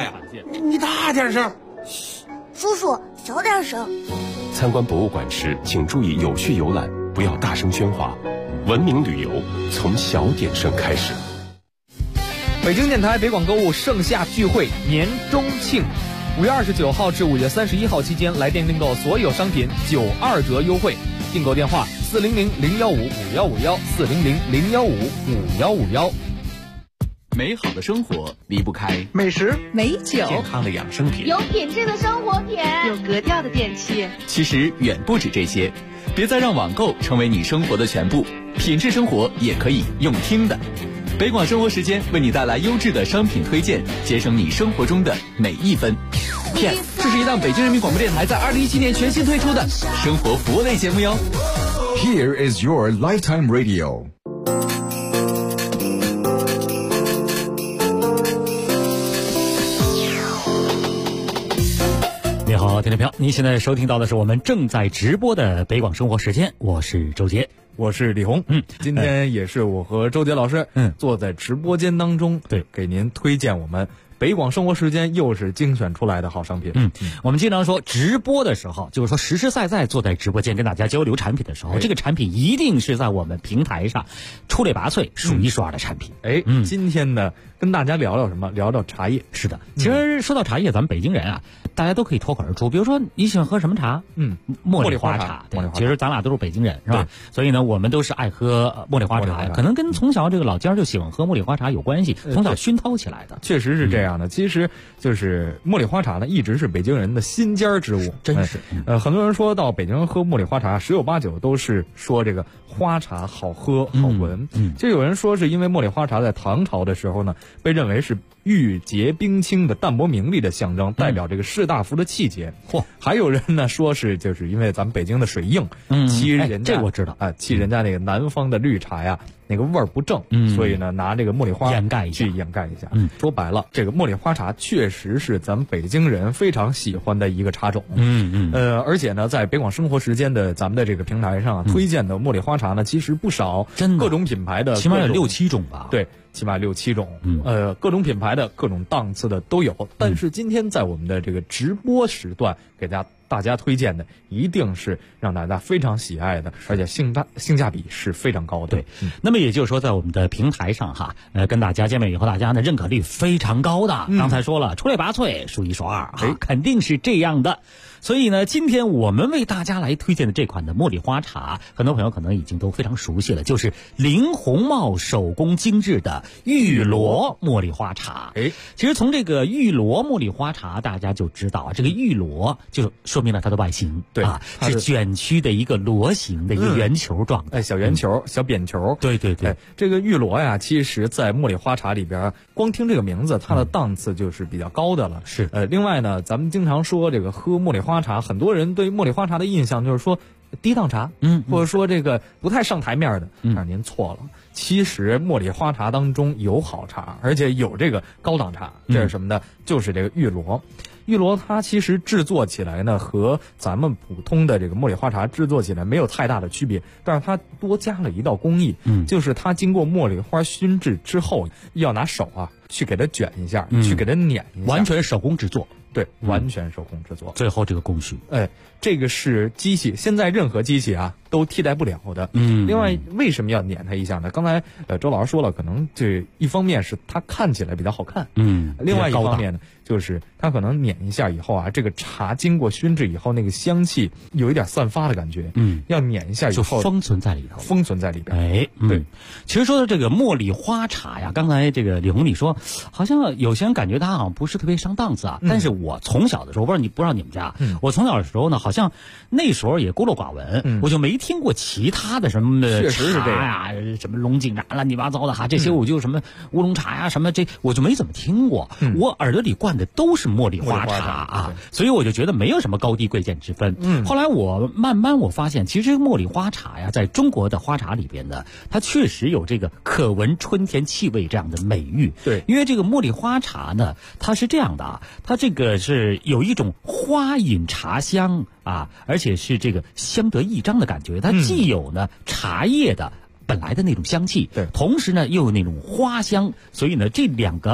呀？你大点声。 嘘，叔叔小点声。 参观博物馆时，请注意有序游览，不要大声喧哗。文明旅游从小点声开始。 北京电台北广购物盛夏聚会年中庆，5月29号至5月31号期间，来电订购所有商品92折优惠。订购电话400-015-5151，400-015-5151。 美好的生活离不开美食、 美酒、 健康的养生品， 有品质的生活品， 有格调的电器。 其实远不止这些，别再让网购成为你生活的全部，品质生活也可以用听的。北广生活时间为你带来优质的商品推荐，节省你生活中的每一分。Yes， 这是一档北京人民广播电台在2017年全新推出的生活服务类节目哟。 Here is your lifetime radio。 你好，听众朋友，您现在收听到的是我们正在直播的北广生活时间，我是周杰， 我是李红。今天也是我和周杰老师坐在直播间当中，对，给您推荐我们北广生活时间又是精选出来的好商品。 我们经常说直播的时候，就是说实实在在坐在直播间跟大家交流产品的时候，这个产品一定是在我们平台上出类拔萃、数一数二的产品。 今天呢，跟大家聊聊什么？聊聊茶叶。 是的，其实说到茶叶，咱们北京人啊，大家都可以脱口而出。比如说，你喜欢喝什么茶？茉莉花茶。其实咱俩都是北京人，是吧？所以呢，我们都是爱喝茉莉花茶，可能跟从小这个老家就喜欢喝茉莉花茶有关系，从小熏陶起来的。 确实是这样的。其实就是茉莉花茶呢，一直是北京人的心尖之物， 真是。 很多人说到北京喝茉莉花茶，十有八九都是说这个花茶好喝好闻。就有人说是因为茉莉花茶在唐朝的时候呢，被认为是玉洁冰清的淡泊名利的象征，代表这个士大夫的气节。还有人呢说是就是因为咱们北京的水硬，欺人家这我知道欺人家那个南方的绿茶呀，那个味儿不正，所以呢拿这个茉莉花掩盖一下。 说白了，这个茉莉花茶确实是咱们北京人非常喜欢的一个茶种。而且呢，在北广生活时间的咱们的这个平台上推荐的茉莉花茶呢，其实不少，各种品牌的， 起码有6、7种吧。 对。起码6、7种，各种品牌的各种档次的都有。但是今天在我们的这个直播时段给大家推荐的，一定是让大家非常喜爱的，而且性价比是非常高的。 对，那么也就是说，在我们的平台上哈，跟大家见面以后，大家呢认可率非常高的。刚才说了，出类拔萃，数一数二，肯定是这样的。所以呢，今天我们为大家来推荐的这款的茉莉花茶，很多朋友可能已经都非常熟悉了，就是林红帽手工精致的玉螺茉莉花茶。其实从这个玉螺茉莉花茶，大家就知道啊，这个玉螺就说明了它的外形，对啊，是卷曲的一个螺形的一个圆球状的， 小圆球、小扁球。 对， 这个玉螺呀，其实在茉莉花茶里边，光听这个名字，它的档次就是比较高的了。 是， 另外呢，咱们经常说这个喝茉莉花茶，很多人对茉莉花茶的印象就是说低档茶，或者说这个不太上台面的，但是您错了。其实茉莉花茶当中有好茶，而且有这个高档茶，这是什么呢？就是这个玉螺。玉螺它其实制作起来呢，和咱们普通的这个茉莉花茶制作起来没有太大的区别，但是它多加了一道工艺，就是它经过茉莉花熏制之后，要拿手去给它卷一下，去给它碾一下， 完全手工制作。 对，完全手工制作。 最后这个工序， 这个是机器，现在任何机器都替代不了的。另外为什么要碾它一下呢？刚才周老师说了，可能这一方面是它看起来比较好看，另外一方面呢，就是它可能碾一下以后这个茶经过熏制以后，那个香气有一点散发的感觉，要碾一下以后就封存在里边。 对。 其实说的这个茉莉花茶呀，刚才这个李红你说，好像有些人感觉它好像不是特别上档次但是我从小的时候，不知道你们家，我从小的时候呢，好像那时候也孤陋寡闻，我就没听过其他的什么的茶呀，什么龙井茶乱七八糟的这些我就什么乌龙茶呀什么我就没怎么听过，我耳朵里灌的都是茉莉花茶所以我就觉得没有什么高低贵贱之分。后来我慢慢发现，其实茉莉花茶呀，在中国的花茶里边呢，它确实有这个可闻春天气味这样的美誉。 对， 因为这个茉莉花茶呢，它是这样的它这个是有一种花饮茶香而且是这个相得益彰的感觉。它既有呢茶叶的本来的那种香气，同时呢又有那种花香，所以呢这两个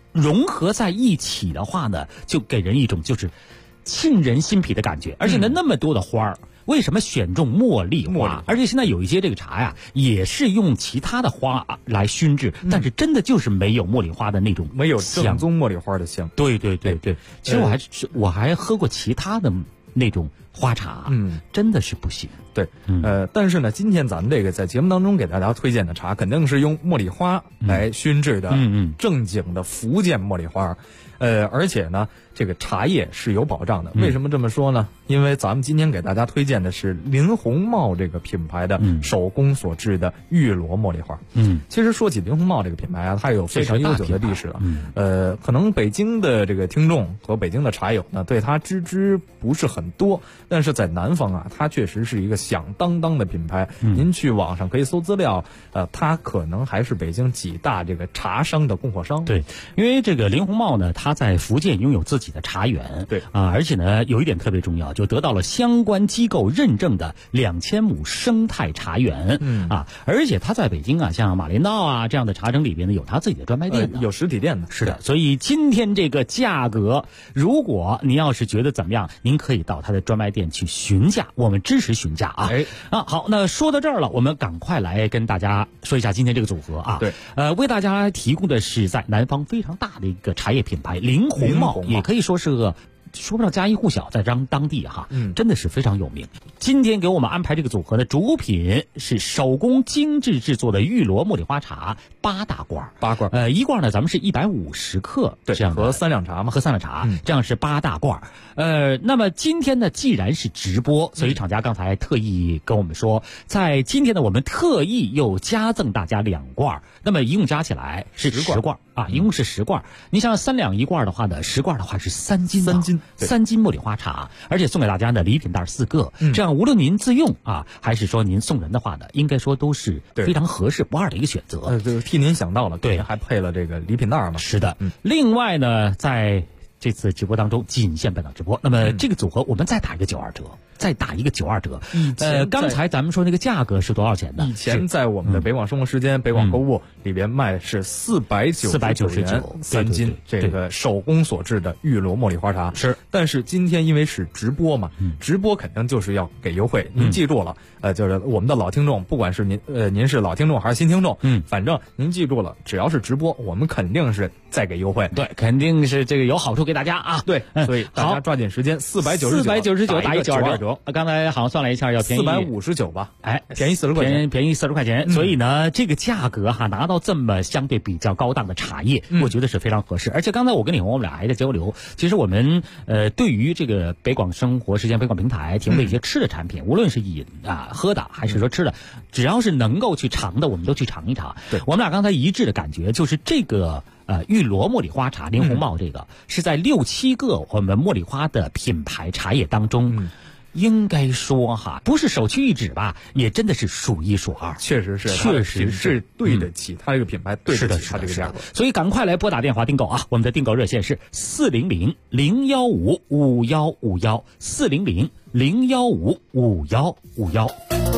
融合在一起的话呢，就给人一种就是沁人心脾的感觉。而且呢，那么多的花儿，为什么选中茉莉花？而且现在有一些这个茶呀，也是用其他的花来熏制，但是真的就是没有茉莉花的那种香， 没有正宗茉莉花的香。 对。其实我还喝过其他的那种花茶，真的是不行。 对，但是呢，今天咱们这个在节目当中给大家推荐的茶，肯定是用茉莉花来熏制的，正经的福建茉莉花。而且呢，这个茶叶是有保障的。为什么这么说呢？因为咱们今天给大家推荐的是林红帽这个品牌的手工所制的玉螺茉莉花。其实说起林红帽这个品牌啊，它有非常悠久的历史了。可能北京的这个听众和北京的茶友呢，对它知不是很多，但是在南方啊，它确实是一个响当当的品牌。您去网上可以搜资料，它可能还是北京几大这个茶商的供货商。 对，因为这个林红帽呢，它在福建拥有自己的茶园。 对而且呢，有一点特别重要，就得到了相关机构认证的2000亩生态茶园。而且它在北京啊，像马连道啊这样的茶城里边呢，有它自己的专卖店的， 有实体店的。 是的，所以今天这个价格，如果您要是觉得怎么样，您可以到它的专卖店去询价，我们支持询价啊。好，那说到这儿了，我们赶快来跟大家说一下今天这个组合啊。 对， 为大家提供的是在南方非常大的一个茶叶品牌林红帽，也可以说是个说不上家喻户晓，在当地哈，真的是非常有名。今天给我们安排这个组合的主品是手工精致制作的玉螺茉莉花茶8大罐，8罐，一罐呢咱们是150克， 对， 这样喝3两茶嘛， 喝3两茶，这样是8大罐。那么今天呢，既然是直播，所以厂家刚才特意跟我们说，在今天呢，我们特意又加赠大家2罐，那么一共加起来是10罐啊，一共是10罐。你像3两1罐的话呢，10罐的话是3斤，3斤茉莉花茶，而且送给大家的礼品袋4个，这样无论您自用啊，还是说您送人的话呢，应该说都是非常合适不二的一个选择。 就是替您想到了，对，还配了这个礼品袋嘛。 是的，另外呢，在这次直播当中仅限本档直播，那么这个组合我们再打一个92折。刚才咱们说那个价格是多少钱呢？ 以前在我们的北广生活时间、北广购物里边卖的是499元3斤，这个手工所制的玉螺茉莉花茶是。 但是今天因为是直播嘛，直播肯定就是要给优惠。您记住了，就是我们的老听众，不管是您是老听众还是新听众，反正您记住了，只要是直播，我们肯定是再给优惠。 对，肯定是这个有好处给大家啊。 对，所以大家抓紧时间，499 打一个92折。刚才好像算了一下，要便宜 459吧？便宜40块钱， 便宜40块钱。所以呢，这个价格哈，拿到这么相对比较高档的茶叶，我觉得是非常合适。而且刚才我跟李红我们俩还在交流，其实我们对于这个北广生活时间、北广平台提供的一些吃的产品，无论是饮喝的，还是说吃的，只要是能够去尝的，我们都去尝一尝。 对， 我们俩刚才一致的感觉就是这个。玉螺茉莉花茶林红帽这个是在6、7个我们茉莉花的品牌茶叶当中，应该说哈，不是首屈一指吧，也真的是数1数2。 确实是对得起它这个品牌，对得起它这个价格。 所以赶快来拨打电话订购啊！我们的订购热线是400-015-5151，400-015-5151。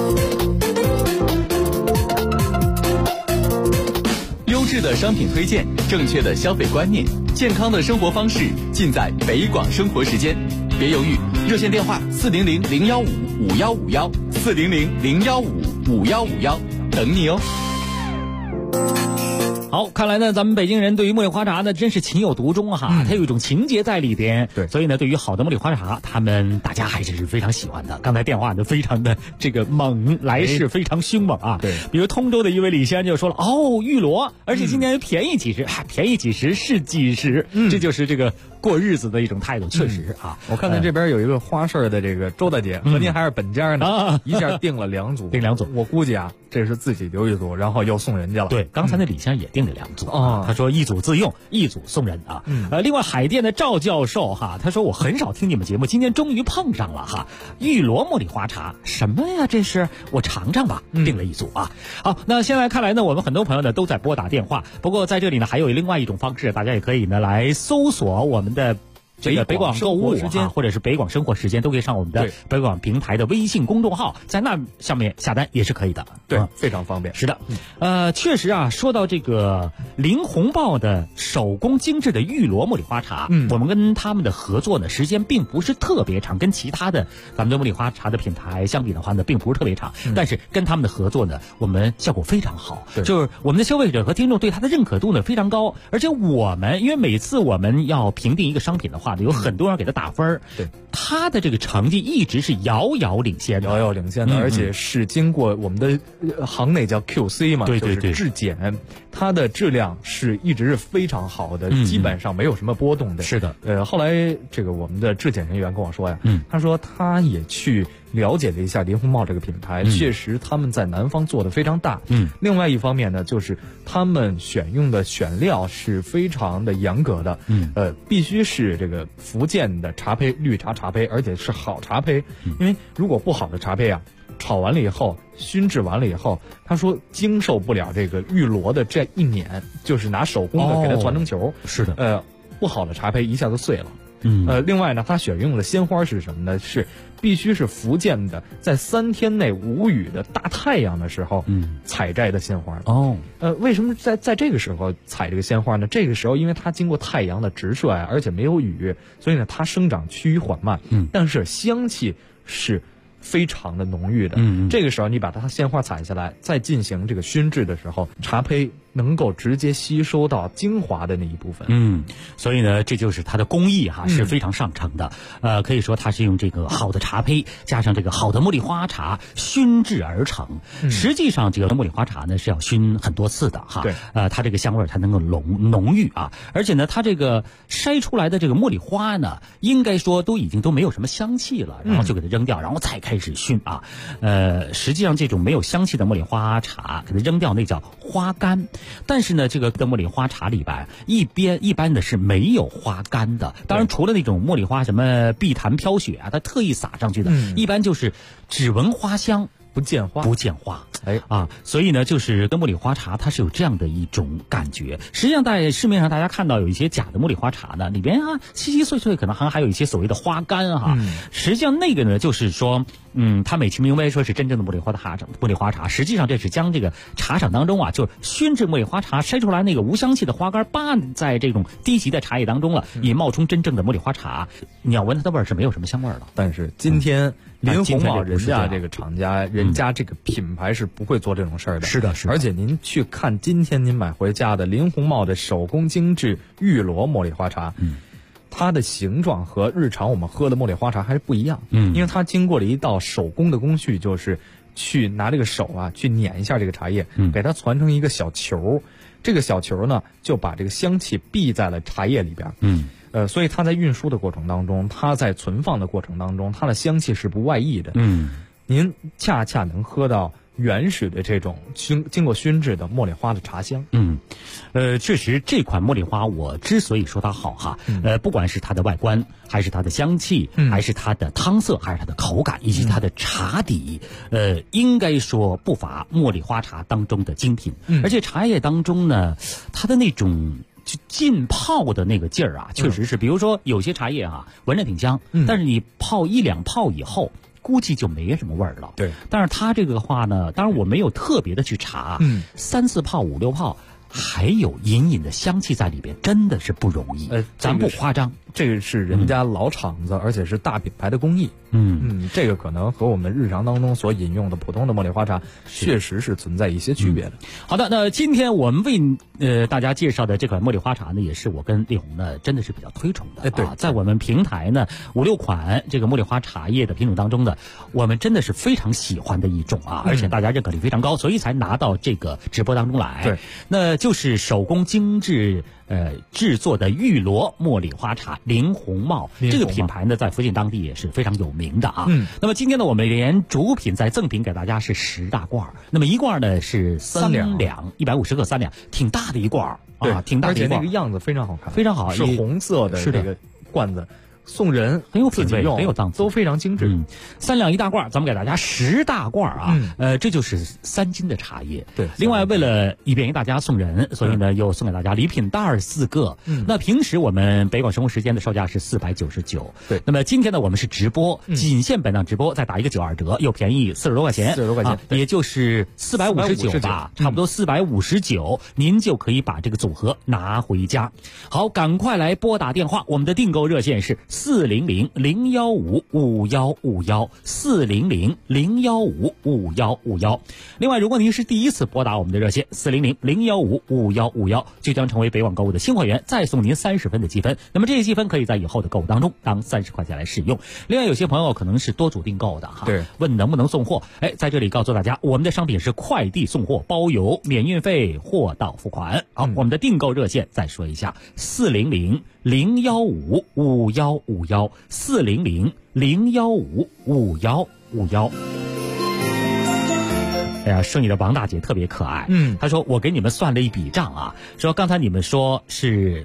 优质的商品推荐，正确的消费观念，健康的生活方式，尽在北广生活时间。别犹豫，热线电话400-015-5151，400-015-5151，等你哦。 好，看来呢，咱们北京人对于茉莉花茶呢，真是情有独钟哈，它有一种情节在里边。 对， 所以呢，对于好的茉莉花茶，大家还是非常喜欢的。刚才电话就非常的这个猛，来势非常凶猛啊。 对， 比如通州的一位李先生就说了，玉螺，而且今年便宜几十，便宜几十是几十，这就是这个过日子的一种态度，确实啊。 我看见这边有一个花市的这个周大姐和您还是本家呢，一下订了2组，我估计啊，这是自己留1组，然后又送人家了。 对，刚才那李先生也订了2组啊，他说1组自用，1组送人啊。另外海淀的赵教授哈，他说我很少听你们节目，今天终于碰上了哈，玉螺茉莉花茶什么呀？这是我尝尝吧，订了1组啊。好，那现在看来呢，我们很多朋友呢都在拨打电话，不过在这里呢还有另外一种方式，大家也可以呢来搜索我们的这个北广购物时间或者是北广生活时间都可以上我们的北广平台的微信公众号，在那上面下单也是可以的。 对，非常方便。 是的，确实啊，说到这个林鸿豹的手工精致的玉螺茉莉花茶，我们跟他们的合作呢，时间并不是特别长，跟其他的咱们的茉莉花茶的品牌相比的话呢，并不是特别长，但是跟他们的合作呢，我们效果非常好，就是我们的消费者和听众对它的认可度呢非常高，而且我们因为每次我们要评定一个商品的话呢，有很多人给它打分，对，它的这个成绩一直是遥遥领先的， 而且是经过我们的行内叫 QC 嘛， 对， 就是质检，它的质量是一直是非常好的，基本上没有什么波动的。 是的， 后来这个我们的质检人员跟我说呀，他说他也去了解了一下林鸿豹这个品牌，确实他们在南方做的非常大。另外一方面呢，就是他们选用的选料是非常的严格的，必须是这个福建的茶胚，绿茶茶胚，而且是好茶胚，因为如果不好的茶胚啊，炒完了以后，熏制完了以后，他说经受不了这个玉螺的这一碾，就是拿手工的给它攥成球。 是的， 不好的茶胚一下就碎了。另外呢，他选用的鲜花是什么呢？是必须是福建的，在3天内无雨的大太阳的时候，采摘的鲜花。为什么在这个时候采这个鲜花呢？这个时候因为它经过太阳的直射而且没有雨，所以呢它生长趋于缓慢。但是香气是非常的浓郁的。这个时候你把它鲜花采下来，再进行这个熏制的时候，茶胚能够直接吸收到精华的那一部分。 所以呢，这就是它的工艺是非常上乘的。可以说它是用这个好的茶胚加上这个好的茉莉花茶熏制而成。实际上这个茉莉花茶呢是要熏很多次的对，它这个香味才能够浓郁啊。而且呢，它这个筛出来的这个茉莉花呢，应该说都已经都没有什么香气了，然后就给它扔掉，然后再开始熏啊。实际上这种没有香气的茉莉花茶给它扔掉，那叫花干。但是呢，这个的茉莉花茶里边一般的是没有花干的。当然，除了那种茉莉花什么碧潭飘雪啊，它特意撒上去的，一般就是只闻花香。不见花，所以呢，就是跟茉莉花茶它是有这样的一种感觉。实际上，在市面上大家看到有一些假的茉莉花茶呢，里边稀稀碎碎，可能还有一些所谓的花干实际上那个呢，就是说，它美其名为说是真正的茉莉花茶，实际上这是将这个茶厂当中就是熏制茉莉花茶筛出来那个无香气的花干扒在这种低级的茶叶当中了，也冒充真正的茉莉花茶。你要闻它的味儿是没有什么香味儿的。 但是今天林鸿豹人家这个厂家，人家这个品牌是不会做这种事儿的。 是的。 而且您去看今天您买回家的林鸿豹的手工精致玉螺茉莉花茶，它的形状和日常我们喝的茉莉花茶还是不一样。因为它经过了一道手工的工序，就是去拿这个手去碾一下这个茶叶，给它攒成一个小球。这个小球呢，就把这个香气闭在了茶叶里边。所以它在运输的过程当中，它在存放的过程当中，它的香气是不外溢的。您恰恰能喝到原始的这种经过熏制的茉莉花的茶香。 确实这款茉莉花我之所以说它好不管是它的外观，还是它的香气，还是它的汤色，还是它的口感，以及它的茶底，应该说不乏茉莉花茶当中的精品。而且茶叶当中呢，它的那种就浸泡的那个劲儿确实是，比如说有些茶叶闻着挺香，但是你泡1-2泡以后，估计就没什么味儿了。 对， 但是它这个话呢，当然我没有特别的去查，3-4泡、5-6泡，还有隐隐的香气在里边，真的是不容易。咱不夸张， 这个是人家老厂子，而且是大品牌的工艺。这个可能和我们日常当中所饮用的普通的茉莉花茶确实是存在一些区别的。 好的，那今天我们为大家介绍的这款茉莉花茶呢，也是我跟力宏呢真的是比较推崇的。 对， 在我们平台呢5-6款这个茉莉花茶叶的品种当中呢，我们真的是非常喜欢的一种而且大家认可率非常高，所以才拿到这个直播当中来。 对， 那就是手工精致制作的玉螺茉莉花茶林鸿豹这个品牌呢，在福建当地也是非常有名的那么今天呢，我们连主品再赠品给大家是10大罐，那么一罐呢是3两，150克3两，挺大的一罐挺大的一罐， 而且那个样子非常好看， 非常好， 是红色的这个罐子。 送人， 很有品味， 自己用， 很有档次， 都非常精致。 3两1大罐，咱们给大家10大罐啊。这就是3斤的茶叶。 对。 另外，为了以便于大家送人，所以呢，又送给大家礼品袋4个。那平时我们北广生活时间的售价是499。 对。 那么今天呢，我们是直播，仅限本档直播，再打一个92折，又便宜40多块钱。 40多块钱， 也就是459吧，差不多459，您就可以把这个组合拿回家。好，赶快来拨打电话，我们的订购热线是400-015-5151，400-015-5151。另外，如果您是第一次拨打我们的热线400-015-5151，就将成为北网购物的新会员，再送您30分的积分。那么这些积分可以在以后的购物当中当30块钱来使用。另外，有些朋友可能是多组订购的哈， 对， 问能不能送货？在这里告诉大家，我们的商品是快递送货，包邮，免运费，货到付款。好，我们的订购热线再说一下，400-015-5151，400-015-5151。哎呀，剩女的王大姐特别可爱。她说我给你们算了一笔账啊，说刚才你们说是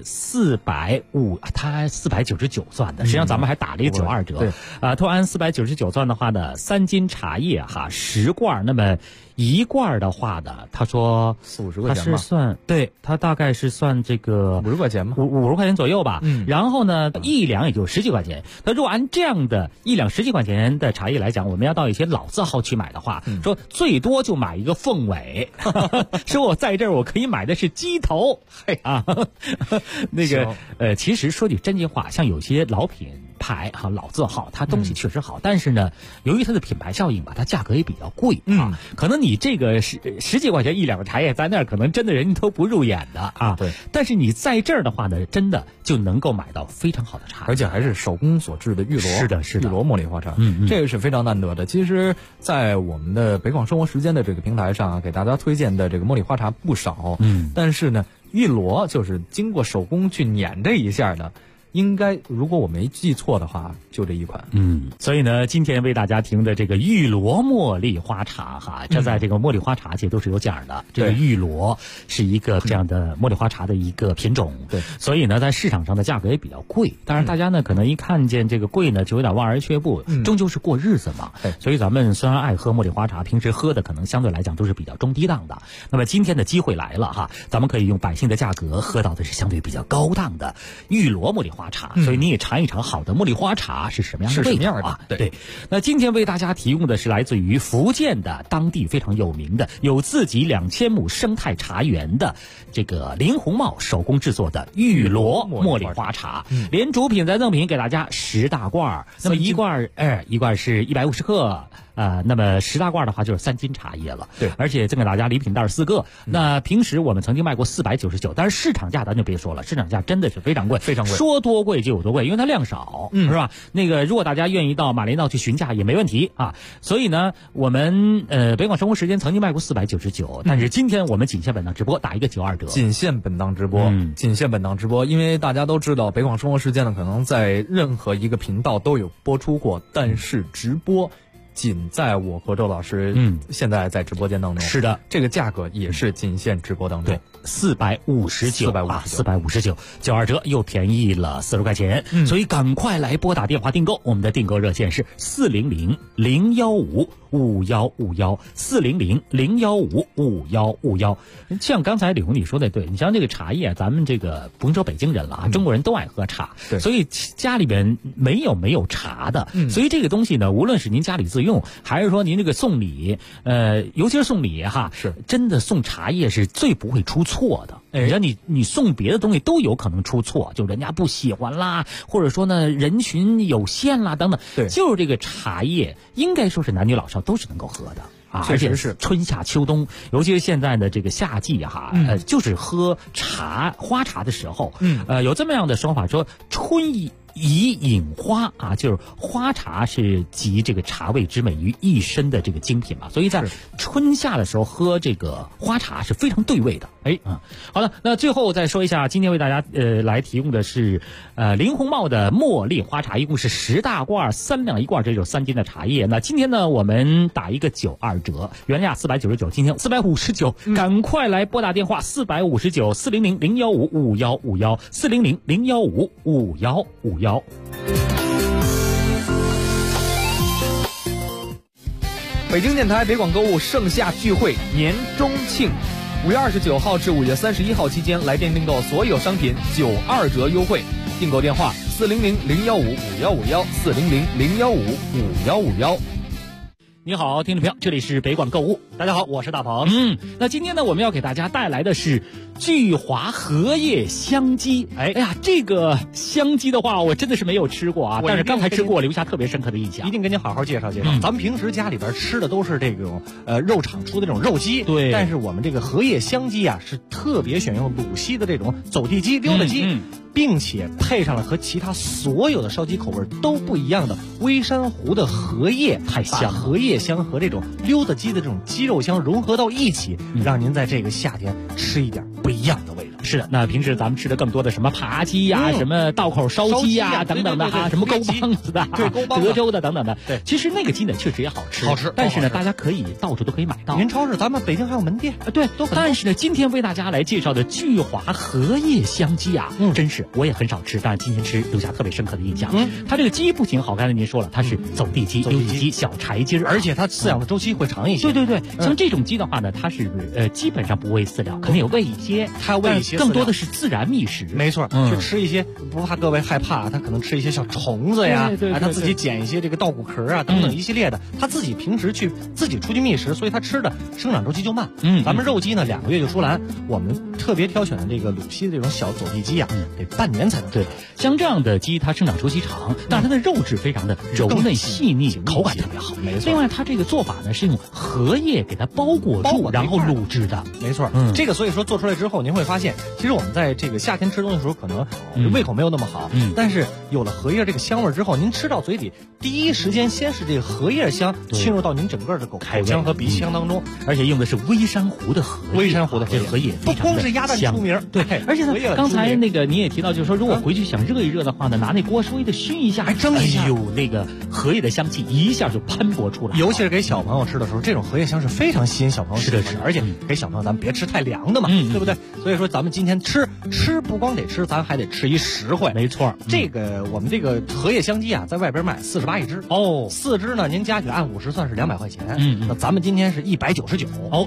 450，她499算的，实际上咱们还打了一个92折。她按499算的话呢，3斤茶叶哈，10罐，那么1罐的话呢，他说 40-50块钱吧， 他是算，对，他大概是算这个 50块钱吧 ，50块钱左右吧。然后呢，1两也就10几块钱。他如果按这样的1两10几块钱的茶叶来讲，我们要到一些老字号去买的话，说最多就买一个凤尾，说我在这儿我可以买的是鸡头。嘿啊，那个其实说句真心话，像有些老品牌哈老字号，它东西确实好，但是呢，由于它的品牌效应吧，它价格也比较贵啊。可能你这个十几块钱1两个茶叶，在那儿可能真的人都不入眼的啊。 对。 但是你在这儿的话呢，真的就能够买到非常好的茶， 而且还是手工所制的玉螺。 是的，是的， 玉螺茉莉花茶，这个是非常难得的。其实，在我们的北广生活时间的这个平台上啊，给大家推荐的这个茉莉花茶不少。但是呢，玉螺就是经过手工去碾这一下的。应该如果我没记错的话，就这一款。 所以呢，今天为大家提供的这个玉螺茉莉花茶哈，这在这个茉莉花茶界都是有奖的。这个玉螺是一个这样的茉莉花茶的一个品种。 对， 所以呢，在市场上的价格也比较贵。当然，大家呢可能一看见这个贵呢，就有点望而却步。终究是过日子嘛。所以咱们虽然爱喝茉莉花茶，平时喝的可能相对来讲都是比较中低档的。那么今天的机会来了哈，咱们可以用百姓的价格喝到的是相对比较高档的玉螺茉莉花茶。所以你也尝一尝好的茉莉花茶是什么样的味道啊？对。那今天为大家提供的是来自于福建的当地非常有名的有自己2000亩生态茶园的这个林红茂手工制作的玉螺茉莉花茶，连主品再赠品给大家10大罐，那么一罐是150克。那么10大罐的话就是3斤茶叶了。 对， 而且赠给大家礼品袋4个。那平时我们曾经卖过499，但是市场价咱就别说了，市场价真的是非常贵， 非常贵， 说多贵就有多贵，因为它量少，是吧？那个如果大家愿意到马连道去询价也没问题啊。所以呢，我们北广生活时间曾经卖过499，但是今天我们仅限本档直播打一个92折， 仅限本档直播，仅限本档直播，因为大家都知道北广生活时间呢，可能在任何一个频道都有播出过，但是直播。仅在我和周老师现在在直播间当中， 是的， 这个价格也是仅限直播当中， 对，459，92折又便宜了40块钱，所以赶快来拨打电话订购，我们的订购热线是400-015-5151，400-015-5151。像刚才李红你说的对，你像这个茶叶，咱们这个不用说北京人了啊，中国人都爱喝茶，所以家里边没有茶的，所以这个东西呢，无论是您家里自用，还是说您这个送礼，尤其是送礼哈， 是真的送茶叶是最不会出错的。你看你送别的东西都有可能出错，就人家不喜欢啦，或者说呢人群有限啦等等。 对， 就是这个茶叶应该说是男女老少都是能够喝的啊， 确实是春夏秋冬，尤其是现在的这个夏季哈，就是喝花茶的时候，有这么样的说法说春以饮花啊，就是花茶是集这个茶味之美于一身的这个精品嘛，所以在春夏的时候喝这个花茶是非常对味的。好了，那最后再说一下，今天为大家来提供的是林红茂的茉莉花茶，一共是10大罐，3两1罐，这就是3斤的茶叶。那今天呢，我们打一个92折，原价499，今天459，赶快来拨打电话459-400-015-5151，400-015-5151。 北京电台北广购物盛夏聚会年中庆，5月29号至5月31号期间，来电订购所有商品92折优惠。订购电话400-015-5151，400-015-5151。 你好，听众朋友，这里是北广购物。 大家好，我是大鹏。 那今天呢，我们要给大家带来的是聚华荷叶香鸡。哎呀，这个香鸡的话，我真的是没有吃过啊，但是刚才吃过，留下特别深刻的印象。 一定跟您好好介绍介绍。咱们平时家里边吃的都是这种肉厂出的这种肉鸡， 对。 但是我们这个荷叶香鸡啊，是特别选用鲁西的这种走地鸡、溜达鸡。并且配上了和其他所有的烧鸡口味都不一样的微山湖的荷叶， 太香了！ 荷叶香和这种溜达鸡的这种鸡肉香融合到一起，让您在这个夏天吃一点不一样的味道。 是的，那平时咱们吃的更多的什么扒鸡呀、什么道口烧鸡呀等等的哈，什么勾帮子的、德州的等等的。 对， 其实那个鸡呢确实也好吃，但是呢，大家可以到处都可以买到。 您超市，咱们北京还有门店对，都很多。但是呢，今天为大家来介绍的聚华荷叶香鸡啊，真是我也很少吃，但是今天吃留下特别深刻的印象。它这个鸡不仅好，刚才您说了，它是走地鸡、溜地鸡、小柴鸡， 而且它饲养的周期会长一些。 对，像这种鸡的话呢，它是基本上不喂饲料，可能有喂一些， 它喂一些， 更多的是自然觅食。 没错，去吃一些，不怕各位害怕，它可能吃一些小虫子呀，它自己捡一些这个稻谷壳啊等等一系列的，它自己平时自己出去觅食，所以它吃的生长周期就慢。咱们肉鸡呢2个月就出栏，我们特别挑选的这个鲁西的这种小走地鸡啊，得半年才能。 对，像这样的鸡，它生长周期长，但是它的肉质非常的柔嫩细腻，口感特别好。 没错。 另外，它这个做法呢是用荷叶给它包裹住，然后卤制的。 没错。这个所以说做出来之后，您会发现，其实我们在这个夏天吃东西的时候，可能胃口没有那么好。但是有了荷叶这个香味之后，您吃到嘴里，第一时间先是这个荷叶香侵入到您整个的口腔和鼻腔当中， 而且用的是微山湖的荷叶。 微山湖的荷叶不光是鸭蛋出名， 对，而且呢，刚才那个你也提到，就是说如果回去想热一热的话呢，拿那锅稍微的熏一下，还蒸一下， 那个荷叶的香气一下就喷薄出来。 尤其是给小朋友吃的时候，这种荷叶香是非常吸引小朋友吃的。而且给小朋友咱们别吃太凉的嘛，对不对？所以说咱们今天吃不光得吃，咱还得吃一实惠。 没错， 这个我们这个荷叶香鸡啊，在外边卖48一只，4只呢，您加起来按50算是200块钱。那咱们今天是199。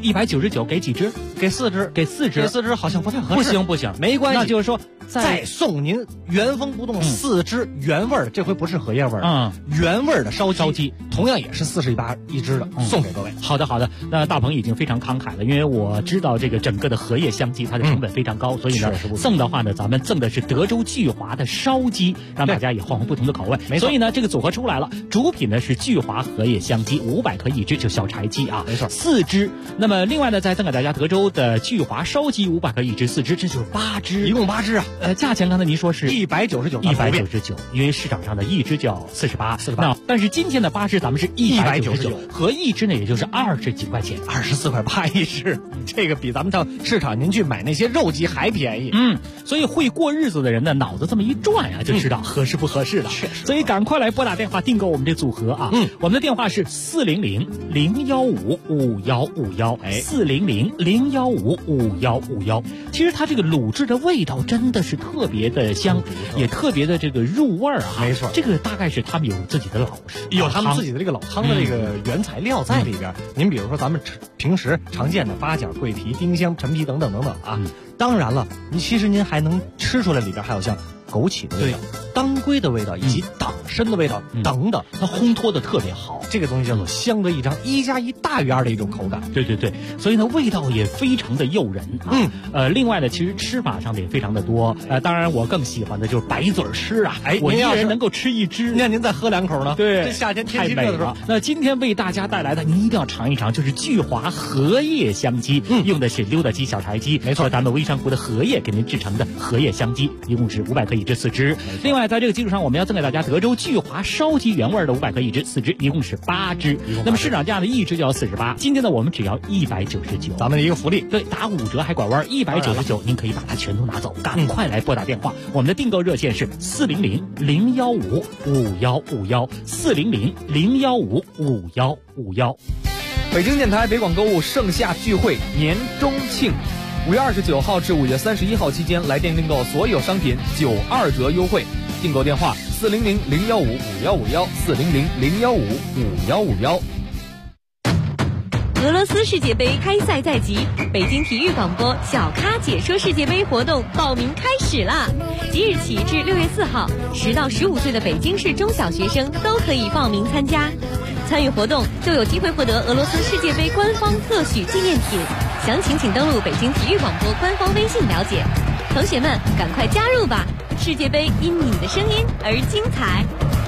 199给几只？ 给4只。 给4只好像不太合适。 不行， 没关系。 那就是说再送您原封不动4只原味儿的，这回不是荷叶味儿，原味儿的烧鸡，同样也是48一只的，送给各位。 好的，那大鹏已经非常慷慨了，因为我知道这个整个的荷叶香鸡它的成本非常高，所以呢赠的话呢，咱们赠的是德州聚华的烧鸡，让大家也换换不同的口味。所以呢，这个组合出来了，主品呢是聚华荷叶香鸡，500克一只，就小柴鸡啊， 没错 ，4只。那么另外呢，再赠给大家德州的聚华烧鸡500克一只，4只，这就是8只， 一共8只啊。 价钱刚才您说是 199， 因为市场上的一只就要48。那但是今天的8只咱们是199，合一只呢也就是20几块钱 ，24块8一只，这个比咱们到市场您去买那些肉鸡还便宜。 所以会过日子的人呢，脑子这么一转呀，就知道合适不合适了。所以赶快来拨打电话订购我们这组合啊！我们的电话是400-015-5151，400-015-5151。其实它这个卤制的味道真的是特别的香，也特别的这个入味儿啊。 没错， 这个大概是他们有自己的有他们自己的这个老汤的这个原材料在里边。您比如说咱们平时常见的八角、桂皮、丁香、陈皮等等啊。当然了，其实您还能吃出来里边还有像枸杞的味道、当归的味道以及党参的味道等等，它烘托的特别好。这个东西叫做相得益彰，1+1大于2的一种口感。 对，所以呢味道也非常的诱人啊。另外呢，其实吃法上的也非常的多。当然我更喜欢的就是白嘴吃啊，我一人能够吃一只， 那您再喝2口呢？对，这夏天天气热的时候。 那今天为大家带来的，您一定要尝一尝，就是聚华荷叶香鸡，用的是溜达鸡、小柴鸡， 没错， 咱们微山湖的荷叶给您制成的荷叶香鸡，一共是500克一只，4只。另外在这个基础上，我们要赠给大家德州聚华烧鸡原味的500克一只，4只，一共是8只。那么市场价呢，一只就要48，今天呢我们只要199， 咱们的一个福利。 对，打5折还拐弯，199，您可以把它全都拿走。赶快来拨打电话，我们的订购热线是400-015-5151，400-015-5151。 北京电台北广购物盛夏聚会年中庆，5月29号至5月31号期间，来电订购所有商品92折优惠。订购电话400-015-5151，400-015-5151。 俄罗斯世界杯开赛在即，北京体育广播小咖解说世界杯活动报名开始啦！即日起至6月4号，10到15岁的北京市中小学生都可以报名参加。参与活动就有机会获得俄罗斯世界杯官方特许纪念品，详情请登录北京体育广播官方微信了解。同学们，赶快加入吧！世界杯因你的声音而精彩。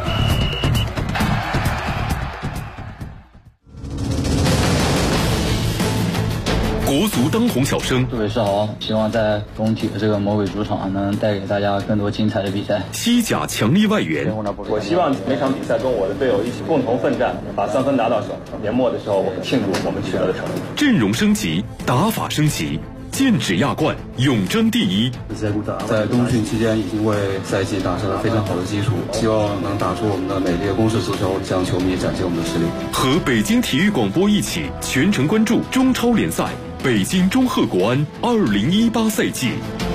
国足当红小生， 杜伟是好，希望在中体的这个魔鬼主场能带给大家更多精彩的比赛。 西甲强力外援， 我希望每场比赛跟我的队友一起共同奋战，把3分拿到手。年末的时候，我们庆祝我们取得的成绩。 阵容升级，打法升级，剑指亚冠，永争第一。 在冬训期间已经为赛季打下了非常好的基础，希望能打出我们的美丽的攻势足球，向球迷展现我们的实力。 和北京体育广播一起全程关注中超联赛。北京中赫国安2018赛季。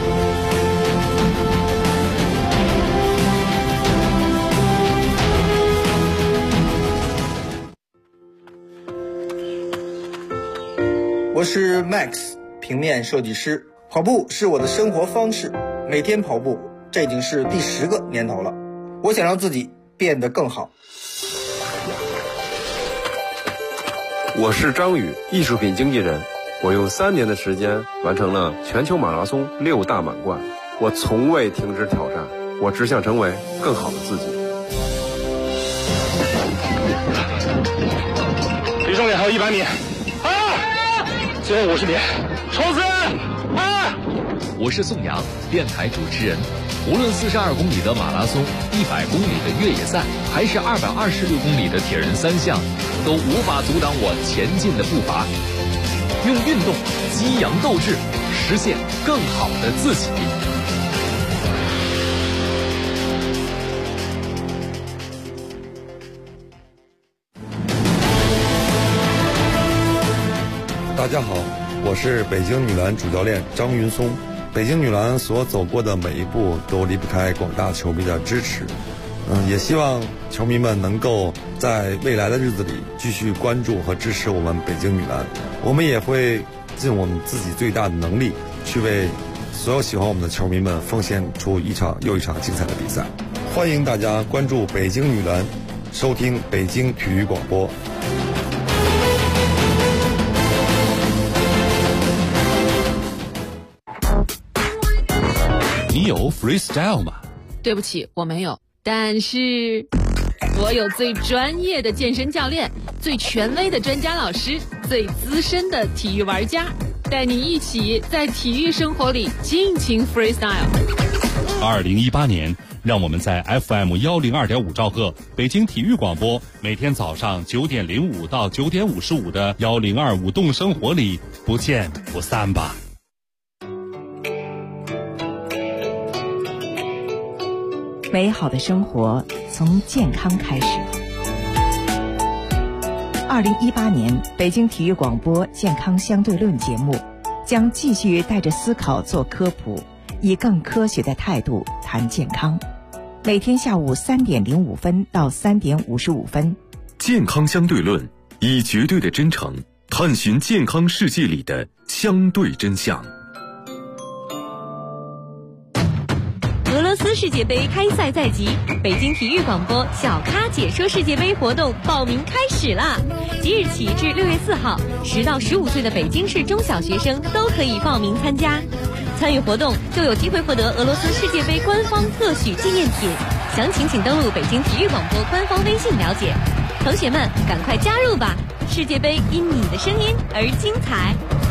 我是 Max， 平面设计师。跑步是我的生活方式，每天跑步，这已经是第10个年头了。我想让自己变得更好。 我是张宇，艺术品经纪人。我用3年的时间完成了全球马拉松6大满贯，我从未停止挑战，我只想成为更好的自己。 离终点还有100米，最后50米，冲刺！ 我是宋阳，电台主持人。无论42公里的马拉松、100公里的越野赛，还是226公里的铁人3项，都无法阻挡我前进的步伐。用运动激扬斗志，实现更好的自己。 大家好，我是北京女篮主教练张云松。北京女篮所走过的每一步都离不开广大球迷的支持。也希望球迷们能够在未来的日子里继续关注和支持我们北京女篮。我们也会尽我们自己最大的能力，去为所有喜欢我们的球迷们奉献出一场又一场精彩的比赛。欢迎大家关注北京女篮，收听北京体育广播。 你有 freestyle 吗？ 对不起，我没有。但是我有最专业的健身教练，最权威的专家老师，最资深的体育玩家，带你一起在体育生活里尽情 freestyle。 2018年，让我们在 FM 102.5兆赫北京体育广播，每天早上9点05到9点55的102舞动生活里不见不散吧。 美好的生活从健康开始。2018年北京体育广播健康相对论节目将继续带着思考做科普，以更科学的态度谈健康。每天下午3点05分到3点55分。 健康相对论，以绝对的真诚探寻健康世界里的相对真相。 俄罗斯世界杯开赛在即，北京体育广播小咖解说世界杯活动报名开始啦！即日起至6月4号，10到15岁的北京市中小学生都可以报名参加。参与活动就有机会获得俄罗斯世界杯官方特许纪念品，详情请登录北京体育广播官方微信了解。同学们，赶快加入吧！世界杯因你的声音而精彩。